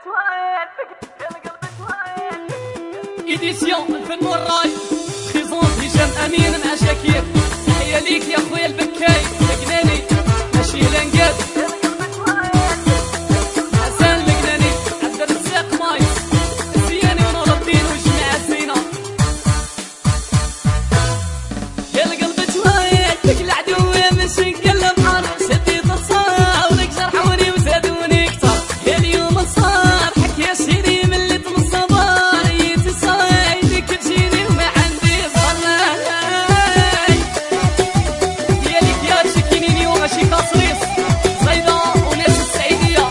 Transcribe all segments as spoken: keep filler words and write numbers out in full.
إيديسيون الفن والراي بريزونت هشام أمين مع شاكير. تحية ليك يا خويا البكاي القناني ماشي لانقاد حسن القناني عبد الرزاق مايس الزياني ونور الدين والجماعة الزينة. يا القلب توهيت فيك العدو ماشي نقلب حر شدي تصاورك جرحوني وزادوني كتر. يا اليوم صار حكي يا شيري من اللي تنصبر يتصايدك تجيني وما عندي صلاة ديالك يا تشكينيني وماشي كاصريص زايدة وناس السعيدية.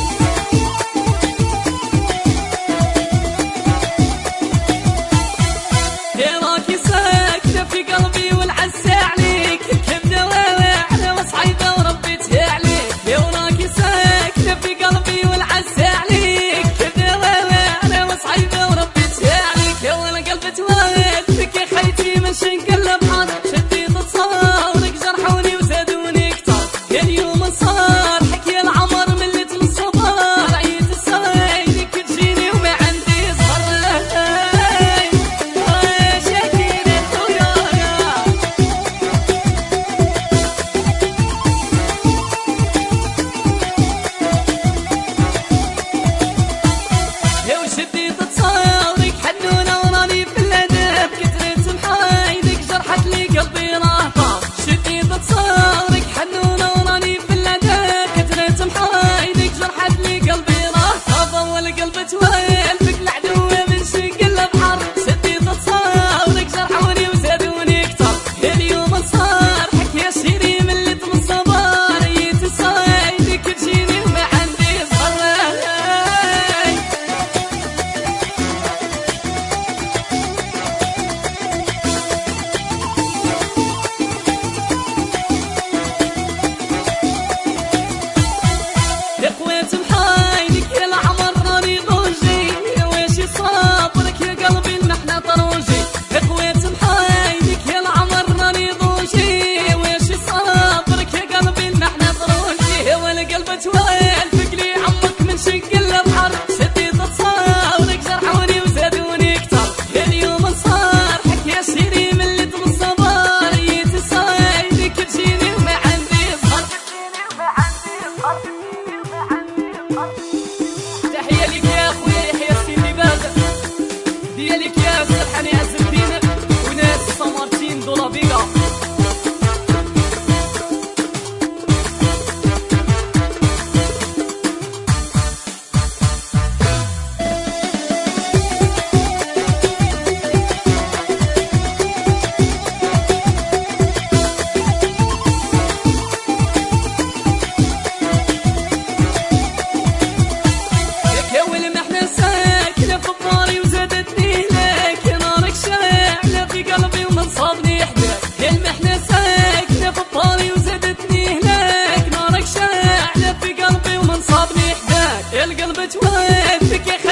يا راكي ساكنة في قلبي والعز عليك الكبدة واعرة وصعيدة وربيتها عليك. يا وراكي ساكنة في قلبي والعز عليك الكبدة واعرة وصعيدة وربيتها عليك. يا ولا قلبي توالد فيك يا خيتي ماشي نقلب حر شدي تصاورك جرحوني وزادوني كتر. يا اليوم صار حكي العمر من اللي تنصبر عيد السايدك تجيني وما عندي صبر. شاكير خويا يا وشدي تتصاورك حنونة وراني في الأدب كترة محايدك جرحت لي قلبي راهطة. شدي تتصاورك حنونة وراني في الأدب كترة محايدك جرحت لي قلبي راهطة. ضوى القلب توهيل فيك العدو من شي قلب حر شدي تتصاورك جرحوني وزادوني كتر. يا اليوم صار حكي يا شيري من اللي تنصبر يتصايدك تجيني وما عندي صبر. يا خوات محايدك يا العمر راني ضوجي يا واشي صابرك يا قلبي المحنة طروجي. يا خوات محايدك يا العمر راني ضوجي يا واشي صابرك يا قلبي المحنة طروجي. يا ولا قلب توهيل فيك لي عمك من شق البحر شدي تتصاورك جرحوني وزادوني كتر. يا اليوم صار حكي يا شيري من اللي تنصبر يتصايدك تجيني وما عندي صبر. تحية ليك يا خويا يحيى السيدي بادر ديالك يا سرحاني عز الدين وناس سان مارتين دولا فيغا. يا والمحنة ساكنة في الداري وزادتني لك يا نارك شاعلة في قلبي ومنصابني حداك. يا المحنة ساكنة في الداري وزادتني لك نارك شاعلة في قلبي ومنصابني حداك. يا القلب توهيت فيك يا